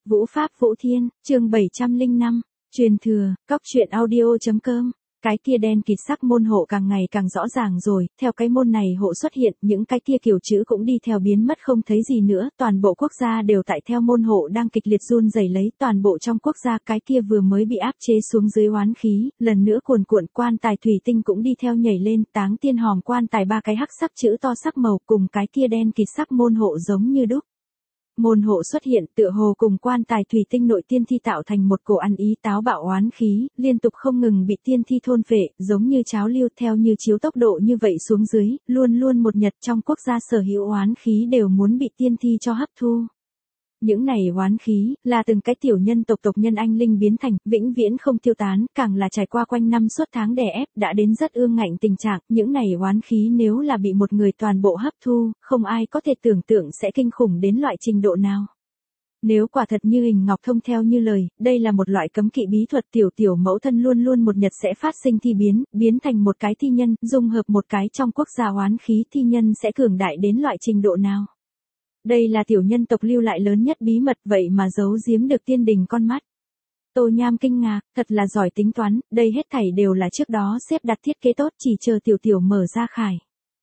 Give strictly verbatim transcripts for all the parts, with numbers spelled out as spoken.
Vũ Pháp Vũ Thiên, chương bảy trăm lẻ năm, truyền thừa, cóc truyện audio.com. Cái kia đen kịt sắc môn hộ càng ngày càng rõ ràng rồi, theo cái môn này hộ xuất hiện, những cái kia kiểu chữ cũng đi theo biến mất không thấy gì nữa, toàn bộ quốc gia đều tại theo môn hộ đang kịch liệt run rẩy lấy, toàn bộ trong quốc gia cái kia vừa mới bị áp chế xuống dưới oán khí, lần nữa cuồn cuộn, quan tài thủy tinh cũng đi theo nhảy lên, táng tiên hòm quan tài ba cái hắc sắc chữ to sắc màu cùng cái kia đen kịt sắc môn hộ giống như đúc. Môn hộ xuất hiện tựa hồ cùng quan tài thủy tinh nội tiên thi tạo thành một cổ ăn ý táo bạo oán khí, liên tục không ngừng bị tiên thi thôn phệ, giống như cháo liêu theo như chiếu tốc độ như vậy xuống dưới, luôn luôn một nhật trong quốc gia sở hữu oán khí đều muốn bị tiên thi cho hấp thu. Những này oán khí, là từng cái tiểu nhân tộc tộc nhân anh linh biến thành, vĩnh viễn không tiêu tán, càng là trải qua quanh năm suốt tháng đè ép, đã đến rất ương ngạnh tình trạng, những này oán khí nếu là bị một người toàn bộ hấp thu, không ai có thể tưởng tượng sẽ kinh khủng đến loại trình độ nào. Nếu quả thật như Hình Ngọc Thông theo như lời, đây là một loại cấm kỵ bí thuật tiểu tiểu mẫu thân luôn luôn một nhật sẽ phát sinh thi biến, biến thành một cái thi nhân, dung hợp một cái trong quốc gia oán khí thi nhân sẽ cường đại đến loại trình độ nào. Đây là tiểu nhân tộc lưu lại lớn nhất bí mật vậy mà giấu giếm được tiên đình con mắt. Tô Nham kinh ngạc, thật là giỏi tính toán, đây hết thảy đều là trước đó xếp đặt thiết kế tốt chỉ chờ tiểu tiểu mở ra khải.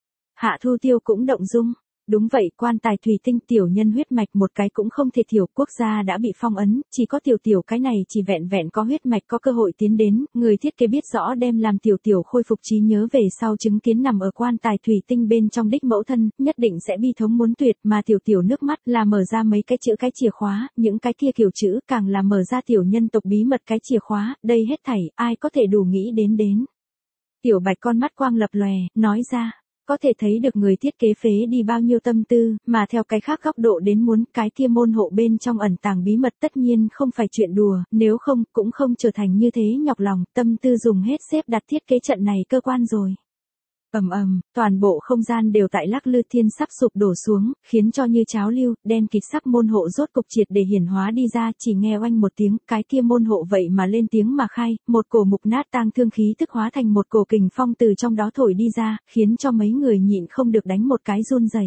Hạ Thu Tiêu cũng động dung. Đúng vậy, quan tài thủy tinh tiểu nhân huyết mạch một cái cũng không thể thiểu, quốc gia đã bị phong ấn, chỉ có tiểu tiểu cái này chỉ vẹn vẹn có huyết mạch có cơ hội tiến đến, người thiết kế biết rõ đem làm tiểu tiểu khôi phục trí nhớ về sau chứng kiến nằm ở quan tài thủy tinh bên trong đích mẫu thân, nhất định sẽ bi thống muốn tuyệt, mà tiểu tiểu nước mắt là mở ra mấy cái chữ cái chìa khóa, những cái kia kiểu chữ càng là mở ra tiểu nhân tộc bí mật cái chìa khóa, đây hết thảy, ai có thể đủ nghĩ đến đến. Tiểu Bạch con mắt quang lập lòe, nói ra. Có thể thấy được người thiết kế phế đi bao nhiêu tâm tư, mà theo cái khác góc độ đến muốn cái kia môn hộ bên trong ẩn tàng bí mật tất nhiên không phải chuyện đùa, nếu không, cũng không trở thành như thế nhọc lòng, tâm tư dùng hết xếp đặt thiết kế trận này cơ quan rồi. Ầm ầm, toàn bộ không gian đều tại lắc lư thiên sắp sụp đổ xuống, khiến cho như cháo lưu, đen kịt sắc môn hộ rốt cục triệt để hiển hóa đi ra, chỉ nghe oanh một tiếng, cái kia môn hộ vậy mà lên tiếng mà khai, một cổ mục nát tang thương khí tức hóa thành một cổ kình phong từ trong đó thổi đi ra, khiến cho mấy người nhịn không được đánh một cái run rẩy.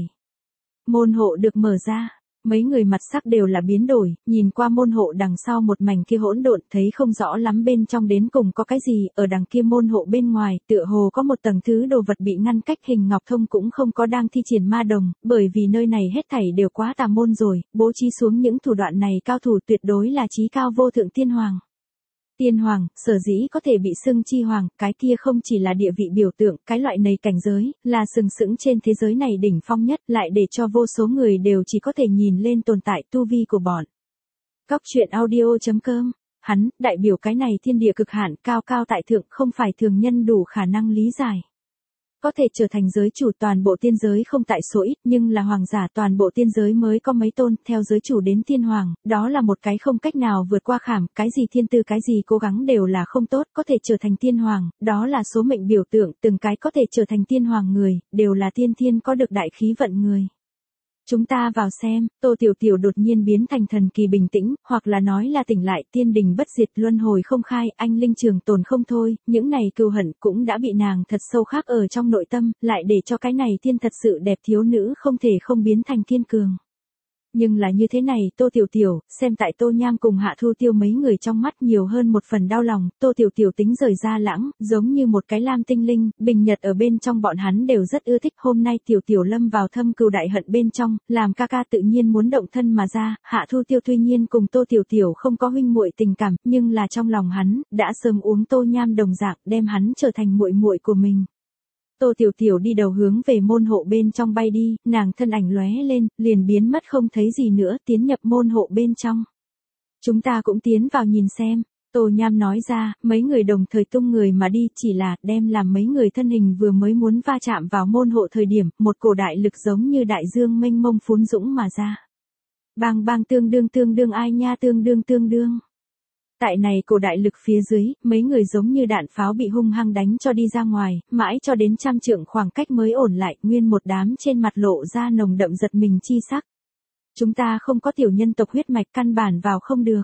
Môn hộ được mở ra. Mấy người mặt sắc đều là biến đổi, nhìn qua môn hộ đằng sau một mảnh kia hỗn độn, thấy không rõ lắm bên trong đến cùng có cái gì, ở đằng kia môn hộ bên ngoài, tựa hồ có một tầng thứ đồ vật bị ngăn cách. Hình Ngọc Thông cũng không có đang thi triển ma đồng, bởi vì nơi này hết thảy đều quá tà môn rồi, bố trí xuống những thủ đoạn này cao thủ tuyệt đối là chí cao vô thượng tiên hoàng. Tiên hoàng, sở dĩ có thể bị xưng chi hoàng, cái kia không chỉ là địa vị biểu tượng, cái loại này cảnh giới, là sừng sững trên thế giới này đỉnh phong nhất, lại để cho vô số người đều chỉ có thể nhìn lên tồn tại tu vi của bọn. Cóc truyện audio.com, hắn, đại biểu cái này thiên địa cực hạn, cao cao tại thượng, không phải thường nhân đủ khả năng lý giải. Có thể trở thành giới chủ toàn bộ tiên giới không tại số ít, nhưng là hoàng giả toàn bộ tiên giới mới có mấy tôn, theo giới chủ đến tiên hoàng, đó là một cái không cách nào vượt qua khảm, cái gì thiên tư cái gì cố gắng đều là không tốt, có thể trở thành tiên hoàng, đó là số mệnh biểu tượng, từng cái có thể trở thành tiên hoàng người, đều là tiên thiên có được đại khí vận người. Chúng ta vào xem, Tô Tiểu Tiểu đột nhiên biến thành thần kỳ bình tĩnh, hoặc là nói là tỉnh lại, tiên đình bất diệt luân hồi không khai, anh linh trường tồn không thôi, những này cừu hận cũng đã bị nàng thật sâu khắc ở trong nội tâm, lại để cho cái này tiên thật sự đẹp thiếu nữ không thể không biến thành kiên cường. Nhưng là như thế này, Tô Tiểu Tiểu, xem tại Tô Nham cùng Hạ Thu Tiêu mấy người trong mắt nhiều hơn một phần đau lòng, Tô Tiểu Tiểu tính rời ra lãng, giống như một cái lam tinh linh, bình nhật ở bên trong bọn hắn đều rất ưa thích, hôm nay Tiểu Tiểu lâm vào thâm cừu đại hận bên trong, làm ca ca tự nhiên muốn động thân mà ra, Hạ Thu Tiêu tuy nhiên cùng Tô Tiểu Tiểu không có huynh muội tình cảm, nhưng là trong lòng hắn, đã sớm uống Tô Nham đồng dạng, đem hắn trở thành muội muội của mình. Tô Tiểu Tiểu đi đầu hướng về môn hộ bên trong bay đi, nàng thân ảnh lóe lên, liền biến mất không thấy gì nữa, tiến nhập môn hộ bên trong. Chúng ta cũng tiến vào nhìn xem, Tô Nham nói ra, mấy người đồng thời tung người mà đi, chỉ là đem làm mấy người thân hình vừa mới muốn va chạm vào môn hộ thời điểm, một cổ đại lực giống như đại dương mênh mông phún dũng mà ra. Bang bang tương đương tương đương ai nha tương đương tương đương. Tại này cổ đại lực phía dưới, mấy người giống như đạn pháo bị hung hăng đánh cho đi ra ngoài, mãi cho đến trăm trượng khoảng cách mới ổn lại, nguyên một đám trên mặt lộ ra nồng đậm giật mình chi sắc. Chúng ta không có tiểu nhân tộc huyết mạch căn bản vào không được.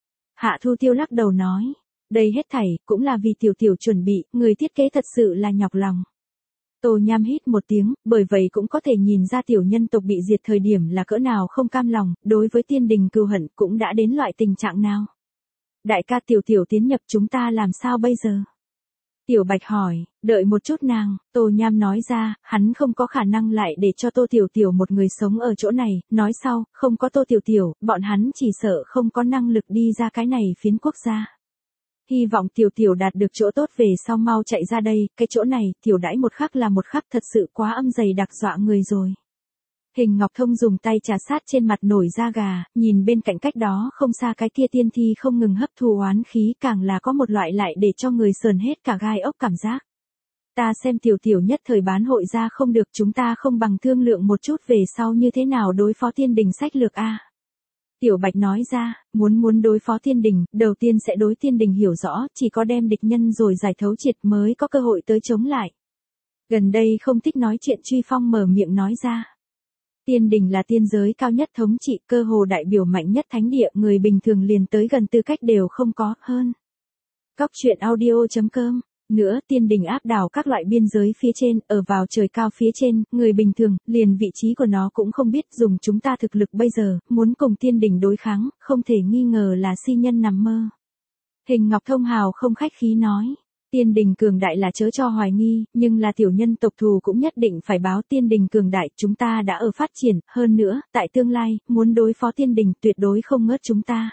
Hạ Thu Tiêu lắc đầu nói, đây hết thảy cũng là vì tiểu tiểu chuẩn bị, người thiết kế thật sự là nhọc lòng. Tô Nham hít một tiếng, bởi vậy cũng có thể nhìn ra tiểu nhân tộc bị diệt thời điểm là cỡ nào không cam lòng, đối với tiên đình cừu hận cũng đã đến loại tình trạng nào. Đại ca tiểu tiểu tiến nhập chúng ta làm sao bây giờ? Tiểu Bạch hỏi, đợi một chút nàng, Tô Nham nói ra, hắn không có khả năng lại để cho Tô Tiểu Tiểu một người sống ở chỗ này, nói sau, không có Tô Tiểu Tiểu, bọn hắn chỉ sợ không có năng lực đi ra cái này phiến quốc gia. Hy vọng Tiểu Tiểu đạt được chỗ tốt về sau mau chạy ra đây, cái chỗ này, tiểu đãi một khắc là một khắc thật sự quá âm dày đặc dọa người rồi. Hình Ngọc Thông dùng tay trà sát trên mặt nổi da gà, nhìn bên cạnh cách đó không xa cái kia tiên thi không ngừng hấp thu oán khí, càng là có một loại lại để cho người sờn hết cả gai ốc cảm giác. Ta xem Tiểu Tiểu nhất thời bán hội ra không được, chúng ta không bằng thương lượng một chút về sau như thế nào đối phó tiên đình sách lược a. Tiểu Bạch nói ra, muốn muốn đối phó tiên đình, đầu tiên sẽ đối tiên đình hiểu rõ, chỉ có đem địch nhân rồi giải thấu triệt mới có cơ hội tới chống lại. Gần đây không thích nói chuyện Truy Phong mở miệng nói ra. Tiên đình là tiên giới cao nhất thống trị, cơ hồ đại biểu mạnh nhất thánh địa, người bình thường liền tới gần tư cách đều không có, hơn. Cóc truyện audio chấm com. Nữa, tiên đình áp đảo các loại biên giới phía trên, ở vào trời cao phía trên, người bình thường, liền vị trí của nó cũng không biết, dùng chúng ta thực lực bây giờ, muốn cùng tiên đình đối kháng, không thể nghi ngờ là si nhân nằm mơ. Hình Ngọc Thông hào không khách khí nói. Tiên đình cường đại là chớ cho hoài nghi, nhưng là tiểu nhân tộc thù cũng nhất định phải báo tiên đình cường đại, chúng ta đã ở phát triển, hơn nữa, tại tương lai, muốn đối phó tiên đình tuyệt đối không ngớt chúng ta.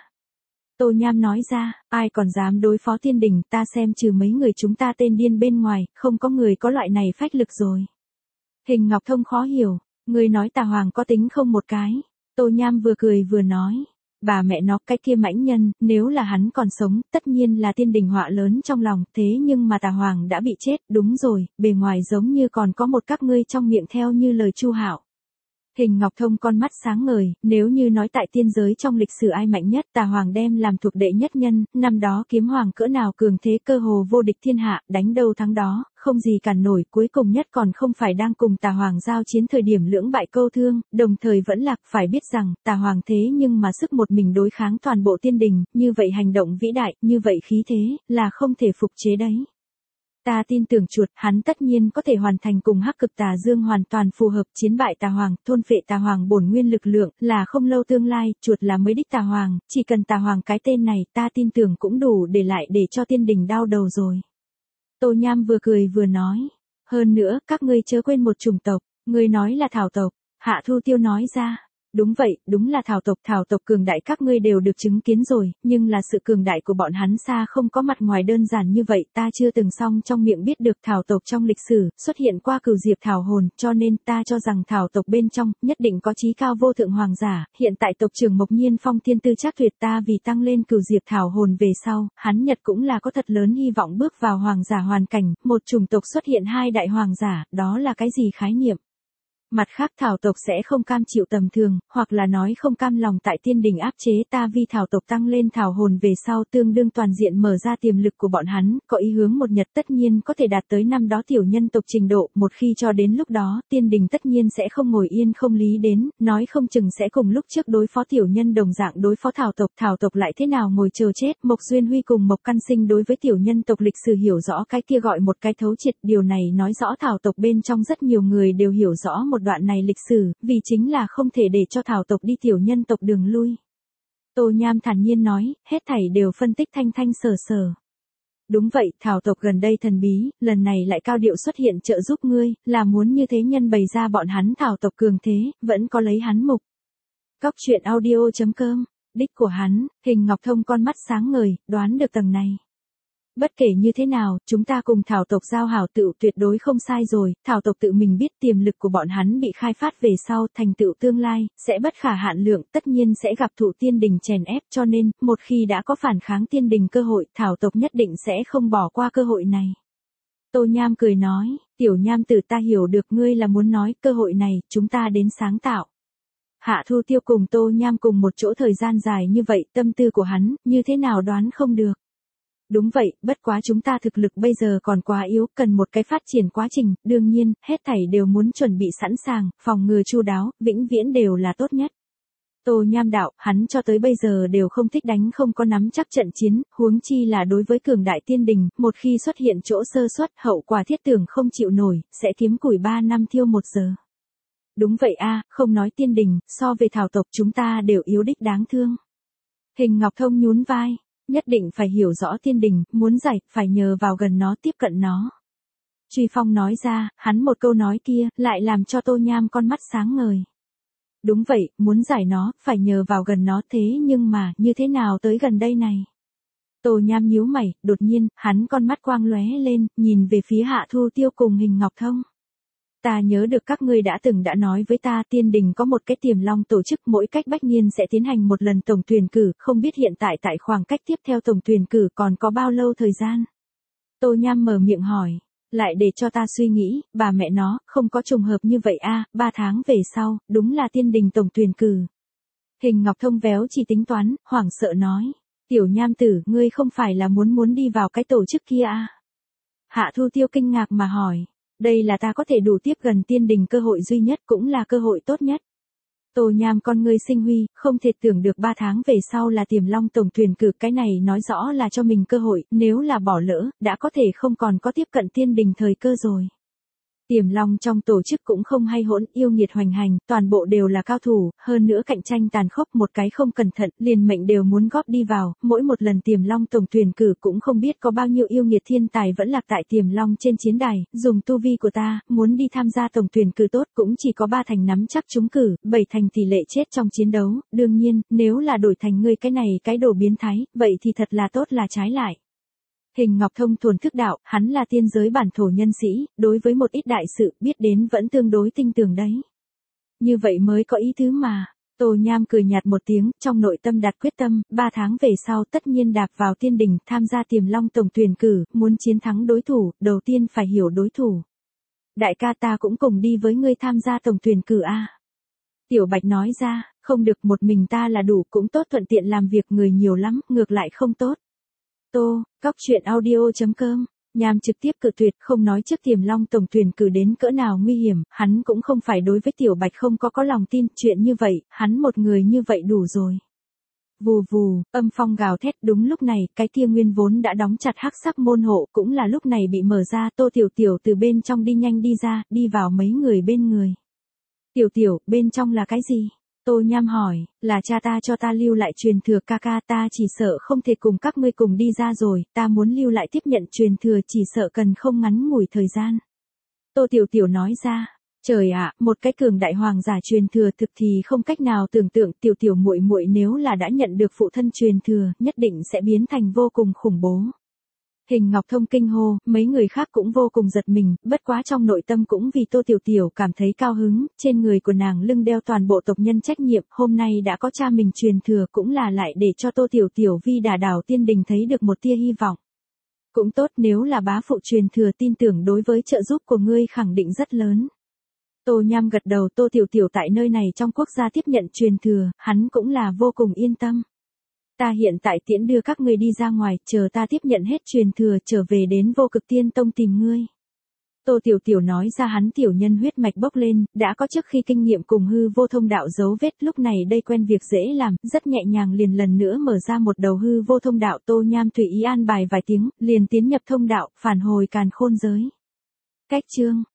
Tô Nham nói ra, ai còn dám đối phó tiên đình, ta xem trừ mấy người chúng ta tên điên bên ngoài, không có người có loại này phách lực rồi. Hình Ngọc Thông khó hiểu, người nói Tà Hoàng có tính không một cái. Tô Nham vừa cười vừa nói. Bà mẹ nó, cái kia mãnh nhân, nếu là hắn còn sống, tất nhiên là tiên đình họa lớn trong lòng, thế nhưng mà Tà Hoàng đã bị chết, đúng rồi, bề ngoài giống như còn có một các ngươi trong miệng theo như lời Chu Hạo. Hình Ngọc Thông con mắt sáng ngời, nếu như nói tại tiên giới trong lịch sử ai mạnh nhất, Tà Hoàng đem làm thuộc đệ nhất nhân, năm đó kiếm hoàng cỡ nào cường thế cơ hồ vô địch thiên hạ, đánh đâu thắng đó, không gì cản nổi, cuối cùng nhất còn không phải đang cùng Tà Hoàng giao chiến thời điểm lưỡng bại câu thương, đồng thời vẫn lạc, phải biết rằng, Tà Hoàng thế nhưng mà sức một mình đối kháng toàn bộ tiên đình, như vậy hành động vĩ đại, như vậy khí thế, là không thể phục chế đấy. Ta tin tưởng chuột, hắn tất nhiên có thể hoàn thành cùng Hắc Cực Tà Dương hoàn toàn phù hợp, chiến bại Tà Hoàng, thôn phệ Tà Hoàng bổn nguyên lực lượng, là không lâu tương lai, chuột là mới đích Tà Hoàng, chỉ cần Tà Hoàng cái tên này, ta tin tưởng cũng đủ để lại để cho tiên đình đau đầu rồi. Tô Nham vừa cười vừa nói, hơn nữa, các ngươi chớ quên một chủng tộc, ngươi nói là thảo tộc. Hạ Thu Tiêu nói ra. Đúng vậy, đúng là thảo tộc, thảo tộc cường đại các ngươi đều được chứng kiến rồi, nhưng là sự cường đại của bọn hắn xa không có mặt ngoài đơn giản như vậy, ta chưa từng song trong miệng biết được thảo tộc trong lịch sử, xuất hiện qua cửu diệp thảo hồn, cho nên ta cho rằng thảo tộc bên trong, nhất định có chí cao vô thượng hoàng giả, hiện tại tộc trưởng Mộc Nhiên Phong thiên tư chắc tuyệt, ta vì tăng lên cửu diệp thảo hồn về sau, hắn Nhật cũng là có thật lớn hy vọng bước vào hoàng giả hoàn cảnh, một chủng tộc xuất hiện hai đại hoàng giả, đó là cái gì khái niệm? Mặt khác thảo tộc sẽ không cam chịu tầm thường, hoặc là nói không cam lòng tại tiên đình áp chế ta vì thảo tộc tăng lên thảo hồn về sau tương đương toàn diện mở ra tiềm lực của bọn hắn, có ý hướng một nhật tất nhiên có thể đạt tới năm đó tiểu nhân tộc trình độ, một khi cho đến lúc đó, tiên đình tất nhiên sẽ không ngồi yên không lý đến, nói không chừng sẽ cùng lúc trước đối phó tiểu nhân đồng dạng đối phó thảo tộc, thảo tộc lại thế nào ngồi chờ chết, Mộc Duyên Huy cùng Mộc Căn Sinh đối với tiểu nhân tộc lịch sử hiểu rõ cái kia gọi một cái thấu triệt, điều này nói rõ thảo tộc bên trong rất nhiều người đều hiểu rõ một đoạn này lịch sử, vì chính là không thể để cho thảo tộc đi tiểu nhân tộc đường lui. Tô Nham thản nhiên nói, hết thảy đều phân tích thanh thanh sở sở. Đúng vậy, thảo tộc gần đây thần bí, lần này lại cao điệu xuất hiện trợ giúp ngươi, là muốn như thế nhân bày ra bọn hắn thảo tộc cường thế, vẫn có lấy hắn mục. Cóc truyện audio chấm com, đích của hắn, Hình Ngọc Thông con mắt sáng ngời, đoán được tầng này. Bất kể như thế nào, chúng ta cùng thảo tộc giao hảo tựu tuyệt đối không sai rồi, thảo tộc tự mình biết tiềm lực của bọn hắn bị khai phát về sau, thành tựu tương lai, sẽ bất khả hạn lượng, tất nhiên sẽ gặp thụ tiên đình chèn ép, cho nên, một khi đã có phản kháng tiên đình cơ hội, thảo tộc nhất định sẽ không bỏ qua cơ hội này. Tô Nham cười nói, tiểu Nham tử ta hiểu được ngươi là muốn nói, cơ hội này, chúng ta đến sáng tạo. Hạ Thu Tiêu cùng Tô Nham cùng một chỗ thời gian dài như vậy, tâm tư của hắn, như thế nào đoán không được. Đúng vậy, bất quá chúng ta thực lực bây giờ còn quá yếu, cần một cái phát triển quá trình, đương nhiên, hết thảy đều muốn chuẩn bị sẵn sàng, phòng ngừa chu đáo, vĩnh viễn đều là tốt nhất. Tô Nham đạo, hắn cho tới bây giờ đều không thích đánh không có nắm chắc trận chiến, huống chi là đối với cường đại tiên đình, một khi xuất hiện chỗ sơ suất, hậu quả thiết tưởng không chịu nổi, sẽ kiếm củi ba năm thiêu một giờ. Đúng vậy a, không nói tiên đình, so về thảo tộc chúng ta đều yếu đích đáng thương. Hình Ngọc Thông nhún vai, nhất định phải hiểu rõ tiên đình, muốn giải, phải nhờ vào gần nó, tiếp cận nó. Truy Phong nói ra, hắn một câu nói kia, lại làm cho Tô Nham con mắt sáng ngời. Đúng vậy, muốn giải nó, phải nhờ vào gần nó, thế nhưng mà, như thế nào tới gần đây này? Tô Nham nhíu mày, đột nhiên, hắn con mắt quang lóe lên, nhìn về phía Hạ Thu Tiêu cùng Hình Ngọc Thông. Ta nhớ được các ngươi đã từng đã nói với ta, tiên đình có một cái tiềm long tổ chức, mỗi cách bách niên sẽ tiến hành một lần tổng tuyển cử, không biết hiện tại tại khoảng cách tiếp theo tổng tuyển cử còn có bao lâu thời gian? Tô Nham mở miệng hỏi, lại để cho ta suy nghĩ, bà mẹ nó, không có trùng hợp như vậy a, ba tháng về sau, đúng là tiên đình tổng tuyển cử. Hình Ngọc Thông véo chỉ tính toán, hoảng sợ nói, tiểu Nham tử, ngươi không phải là muốn muốn đi vào cái tổ chức kia a? Hạ Thu Tiêu kinh ngạc mà hỏi. Đây là ta có thể đủ tiếp gần tiên đình cơ hội duy nhất, cũng là cơ hội tốt nhất. Tô Nham con ngươi sinh huy, không thể tưởng được ba tháng về sau là tiềm long tổng tuyển cử, cái này nói rõ là cho mình cơ hội, nếu là bỏ lỡ, đã có thể không còn có tiếp cận tiên đình thời cơ rồi. Tiềm long trong tổ chức cũng không hay hỗn, yêu nghiệt hoành hành, toàn bộ đều là cao thủ, hơn nữa cạnh tranh tàn khốc, một cái không cẩn thận, liền mệnh đều muốn góp đi vào, mỗi một lần tiềm long tổng tuyển cử cũng không biết có bao nhiêu yêu nghiệt thiên tài vẫn lạc tại tiềm long trên chiến đài, dùng tu vi của ta, muốn đi tham gia tổng tuyển cử tốt cũng chỉ có ba thành nắm chắc trúng cử, bảy thành tỷ lệ chết trong chiến đấu, đương nhiên, nếu là đổi thành ngươi cái này cái đồ biến thái, vậy thì thật là tốt là trái lại. Hình Ngọc Thông thuần thức đạo, hắn là tiên giới bản thổ nhân sĩ, đối với một ít đại sự biết đến vẫn tương đối tinh tường đấy. Như vậy mới có ý tứ mà. Tô Nham cười nhạt một tiếng, trong nội tâm đặt quyết tâm, ba tháng về sau tất nhiên đạp vào tiên đình, tham gia tiềm long tổng tuyển cử, muốn chiến thắng đối thủ, đầu tiên phải hiểu đối thủ. Đại ca ta cũng cùng đi với ngươi tham gia tổng tuyển cử a. Tiểu Bạch nói ra, không được, một mình ta là đủ, cũng tốt, thuận tiện làm việc, người nhiều lắm, ngược lại không tốt. Tô, Cóc Truyện Audio chấm com, Nham trực tiếp cự tuyệt, không nói trước tiềm long tổng tuyển cử đến cỡ nào nguy hiểm, hắn cũng không phải đối với Tiểu Bạch không có có lòng tin, chuyện như vậy, hắn một người như vậy đủ rồi. Vù vù, âm phong gào thét, đúng lúc này, cái kia nguyên vốn đã đóng chặt hắc sắc môn hộ, cũng là lúc này bị mở ra, Tô Tiểu Tiểu từ bên trong đi nhanh đi ra, đi vào mấy người bên người. Tiểu Tiểu, bên trong là cái gì? Tô Nham hỏi, là cha ta cho ta lưu lại truyền thừa, ca ca, ta chỉ sợ không thể cùng các ngươi cùng đi ra rồi, ta muốn lưu lại tiếp nhận truyền thừa, chỉ sợ cần không ngắn ngủi thời gian. Tô Tiểu Tiểu nói ra, trời ạ, một cái cường đại hoàng giả truyền thừa thực thì không cách nào tưởng tượng, Tiểu Tiểu muội muội nếu là đã nhận được phụ thân truyền thừa, nhất định sẽ biến thành vô cùng khủng bố. Hình Ngọc Thông kinh hô, mấy người khác cũng vô cùng giật mình, bất quá trong nội tâm cũng vì Tô Tiểu Tiểu cảm thấy cao hứng, trên người của nàng lưng đeo toàn bộ tộc nhân trách nhiệm, hôm nay đã có cha mình truyền thừa cũng là lại để cho Tô Tiểu Tiểu vi đà đảo tiên đình thấy được một tia hy vọng. Cũng tốt, nếu là bá phụ truyền thừa, tin tưởng đối với trợ giúp của ngươi khẳng định rất lớn. Tô Nham gật đầu, Tô Tiểu Tiểu tại nơi này trong quốc gia tiếp nhận truyền thừa, hắn cũng là vô cùng yên tâm. Ta hiện tại tiễn đưa các ngươi đi ra ngoài, chờ ta tiếp nhận hết truyền thừa trở về đến Vô Cực Tiên Tông tìm ngươi. Tô Tiểu Tiểu nói ra, hắn tiểu nhân huyết mạch bốc lên, đã có trước khi kinh nghiệm cùng hư vô thông đạo dấu vết, lúc này đây quen việc dễ làm, rất nhẹ nhàng liền lần nữa mở ra một đầu hư vô thông đạo. Tô Nham tùy ý an bài vài tiếng, liền tiến nhập thông đạo, phản hồi càn khôn giới. Cách chương